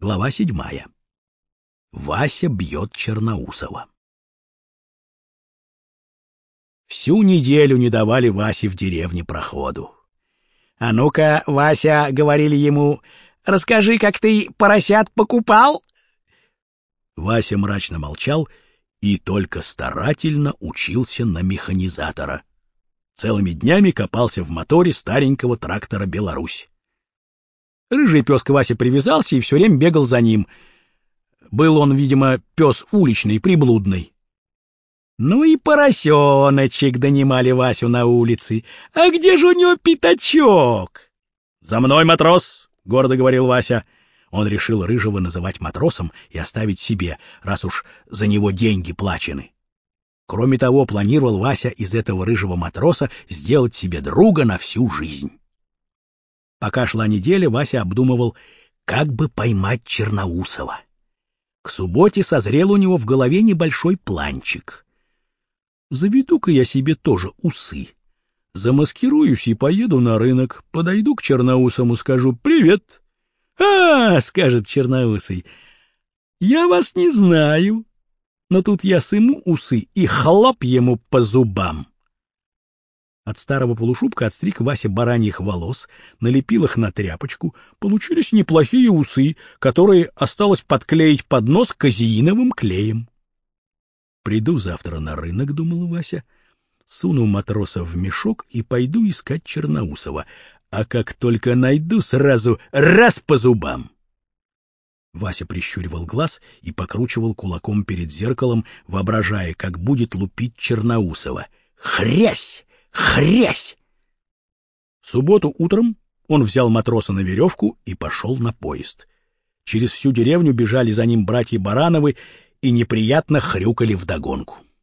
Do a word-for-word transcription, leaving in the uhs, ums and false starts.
Глава седьмая. Вася бьет Черноусова. Всю неделю не давали Васе в деревне проходу. — А ну-ка, Вася, — говорили ему, — расскажи, как ты поросят покупал? Вася мрачно молчал и только старательно учился на механизатора. Целыми днями копался в моторе старенького трактора «Беларусь». Рыжий пес к Васе привязался и все время бегал за ним. Был он, видимо, пес уличный, приблудный. Ну и поросеночек, донимали Васю на улице. А где же у него пятачок? — За мной, матрос! — гордо говорил Вася. Он решил Рыжего называть матросом и оставить себе, раз уж за него деньги плачены. Кроме того, планировал Вася из этого рыжего матроса сделать себе друга на всю жизнь. Пока шла неделя, Вася обдумывал, как бы поймать Черноусова. К субботе созрел у него в голове небольшой планчик. Заведу-ка я себе тоже усы. Замаскируюсь и поеду на рынок, подойду к Черноусому, скажу «Привет». «А, — скажет Черноусый, — я вас не знаю, но тут я сыму усы и хлоп ему по зубам». От старого полушубка отстриг Вася бараньих волос, налепил их на тряпочку, получились неплохие усы, которые осталось подклеить под нос казеиновым клеем. «Приду завтра на рынок, — думал Вася, — суну матроса в мешок и пойду искать Черноусова, а как только найду, сразу раз по зубам». Вася прищуривал глаз и покручивал кулаком перед зеркалом, воображая, как будет лупить Черноусова. Хрясь! Хрясь! В субботу утром он взял матроса на веревку и пошел на поезд. Через всю деревню бежали за ним братья Барановы и неприятно хрюкали вдогонку.